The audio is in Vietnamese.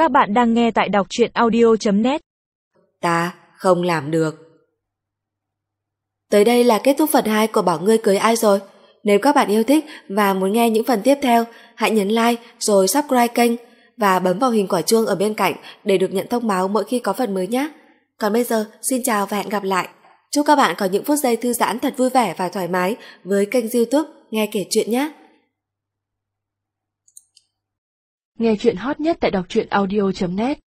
Các bạn đang nghe tại đọc truyện audio.net. Ta không làm được. Tới đây là kết thúc phần 2 của Bảo Ngươi Cưới Ai rồi. Nếu các bạn yêu thích và muốn nghe những phần tiếp theo, hãy nhấn like rồi subscribe kênh và bấm vào hình quả chuông ở bên cạnh để được nhận thông báo mỗi khi có phần mới nhé. Còn bây giờ, xin chào và hẹn gặp lại. Chúc các bạn có những phút giây thư giãn thật vui vẻ và thoải mái với kênh YouTube Nghe Kể Chuyện nhé. Nghe chuyện hot nhất tại đọc truyện audio.net